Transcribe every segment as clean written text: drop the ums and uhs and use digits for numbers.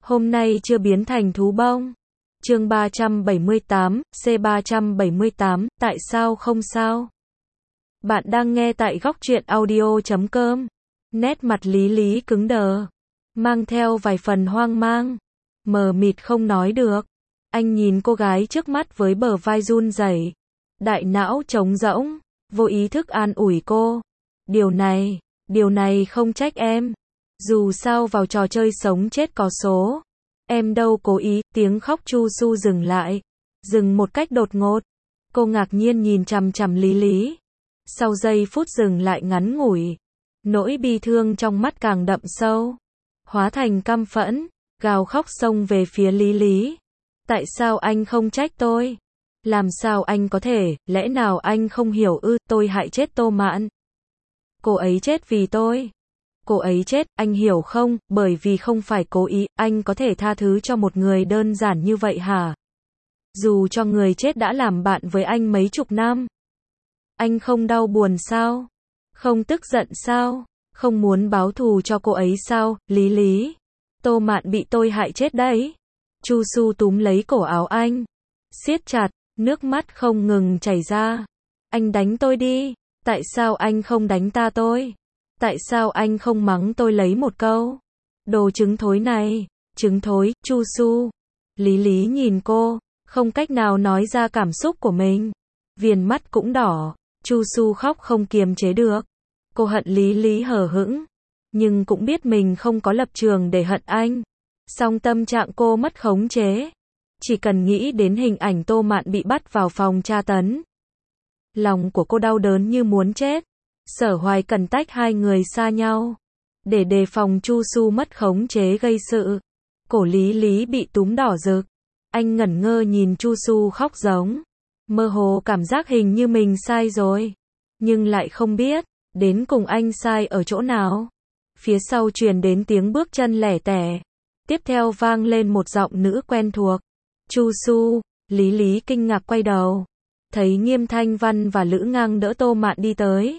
Hôm nay chưa biến thành thú bông. Chương 378, C378, tại sao không sao? Bạn đang nghe tại góc truyện audio.com. Nét mặt Lý Lý cứng đờ, mang theo vài phần hoang mang, mờ mịt không nói được. Anh nhìn cô gái trước mắt với bờ vai run rẩy, đại não trống rỗng, vô ý thức an ủi cô. Điều này không trách em. Dù sao vào trò chơi sống chết có số. Em đâu cố ý. Tiếng khóc Chu Su dừng lại. Dừng một cách đột ngột. Cô ngạc nhiên nhìn chằm chằm Lý Lý. Sau giây phút dừng lại ngắn ngủi, nỗi bi thương trong mắt càng đậm sâu, hóa thành căm phẫn, gào khóc xông về phía Lý Lý. Tại sao anh không trách tôi? Làm sao anh có thể, lẽ nào anh không hiểu ư? Tôi hại chết Tô Mạn. Cô ấy chết vì tôi. Cô ấy chết, anh hiểu không? Bởi vì không phải cố ý. Anh có thể tha thứ cho một người đơn giản như vậy hả? Dù cho người chết đã làm bạn với anh mấy chục năm. Anh không đau buồn sao? Không tức giận sao? Không muốn báo thù cho cô ấy sao? Lý Lý, Tô Mạn bị tôi hại chết đấy. Chu Su túm lấy cổ áo anh, siết chặt, nước mắt không ngừng chảy ra. Anh đánh tôi đi. Tại sao anh không đánh tôi? Tại sao anh không mắng tôi lấy một câu? Đồ trứng thối này, trứng thối. Chu Su. Lý Lý nhìn cô, không cách nào nói ra cảm xúc của mình. Viền mắt cũng đỏ. Chu Su khóc không kiềm chế được. Cô hận Lý Lý hờ hững, nhưng cũng biết mình không có lập trường để hận anh. Song tâm trạng cô mất khống chế. Chỉ cần nghĩ đến hình ảnh Tô Mạn bị bắt vào phòng tra tấn, lòng của cô đau đớn như muốn chết. Sở Hoài cần tách hai người xa nhau, để đề phòng Chu Su mất khống chế gây sự. Cổ Lý Lý bị túm đỏ rực. Anh ngẩn ngơ nhìn Chu Su khóc giống. Mơ hồ cảm giác hình như mình sai rồi. Nhưng lại không biết, đến cùng anh sai ở chỗ nào. Phía sau truyền đến tiếng bước chân lẻ tẻ. Tiếp theo vang lên một giọng nữ quen thuộc. Chu Su. Lý Lý kinh ngạc quay đầu. Thấy Nghiêm Thanh Văn và Lữ Ngang đỡ Tô Mạn đi tới.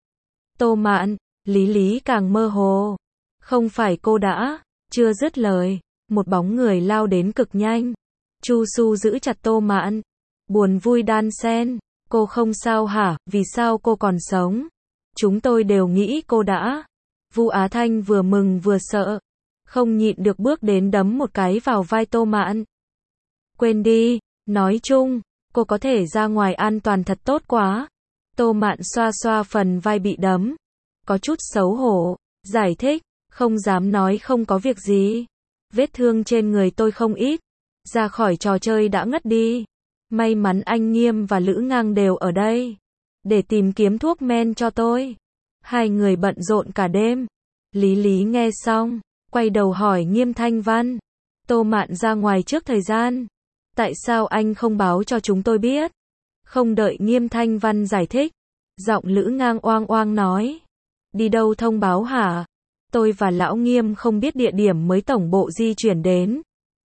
Tô Mạn. Lý Lý càng mơ hồ. Không phải cô đã. Chưa dứt lời, một bóng người lao đến cực nhanh. Chu Su giữ chặt Tô Mạn. Buồn vui đan xen. Cô không sao hả? Vì sao cô còn sống? Chúng tôi đều nghĩ cô đã. Vu Á Thanh vừa mừng vừa sợ, không nhịn được bước đến đấm một cái vào vai Tô Mạn. Quên đi, nói chung, cô có thể ra ngoài an toàn thật tốt quá. Tô Mạn xoa xoa phần vai bị đấm, có chút xấu hổ, giải thích, không dám nói không có việc gì. Vết thương trên người tôi không ít, ra khỏi trò chơi đã ngất đi. May mắn anh Nghiêm và Lữ Ngang đều ở đây, để tìm kiếm thuốc men cho tôi. Hai người bận rộn cả đêm. Lý Lý nghe xong, quay đầu hỏi Nghiêm Thanh Văn. Tô Mạn ra ngoài trước thời gian. Tại sao anh không báo cho chúng tôi biết? Không đợi Nghiêm Thanh Văn giải thích, giọng Lữ Ngang oang oang nói. Đi đâu thông báo hả? Tôi và lão Nghiêm không biết địa điểm mới tổng bộ di chuyển đến.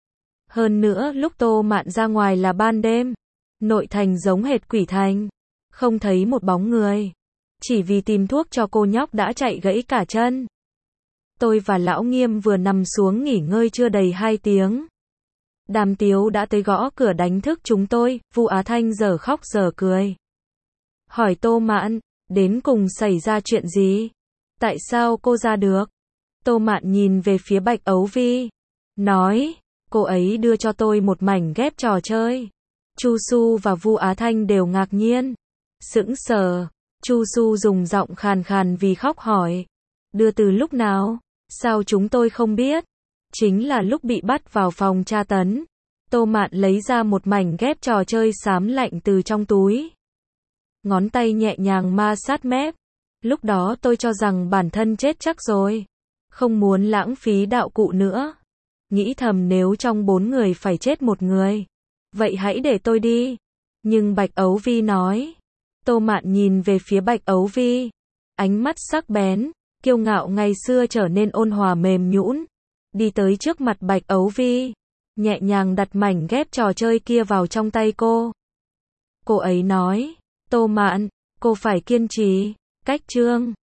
Hơn nữa lúc Tô Mạn ra ngoài là ban đêm. Nội thành giống hệt quỷ thành. Không thấy một bóng người. Chỉ vì tìm thuốc cho cô nhóc đã chạy gãy cả chân. Tôi và lão Nghiêm vừa nằm xuống nghỉ ngơi chưa đầy 2 tiếng. Đàm Tiếu đã tới gõ cửa đánh thức chúng tôi. Vu Á Thanh giờ khóc giờ cười. Hỏi Tô Mạn, đến cùng xảy ra chuyện gì? Tại sao cô ra được? Tô Mạn nhìn về phía Bạch Ấu Vi. Nói, cô ấy đưa cho tôi một mảnh ghép trò chơi. Chu Su và Vu Á Thanh đều ngạc nhiên. Sững sờ. Chu Su dùng giọng khàn khàn vì khóc hỏi. Đưa từ lúc nào? Sao chúng tôi không biết? Chính là lúc bị bắt vào phòng tra tấn. Tô Mạn lấy ra một mảnh ghép trò chơi xám lạnh từ trong túi. Ngón tay nhẹ nhàng ma sát mép. Lúc đó tôi cho rằng bản thân chết chắc rồi. Không muốn lãng phí đạo cụ nữa. Nghĩ thầm nếu trong 4 người phải chết một người, vậy hãy để tôi đi. Nhưng Bạch Ấu Vi nói. Tô Mạn nhìn về phía Bạch Ấu Vi. Ánh mắt sắc bén, kiêu ngạo ngày xưa trở nên ôn hòa mềm nhũn. Đi tới trước mặt Bạch Ấu Vi, nhẹ nhàng đặt mảnh ghép trò chơi kia vào trong tay cô. Cô ấy nói, Tô Mạn, cô phải kiên trì. Cách chương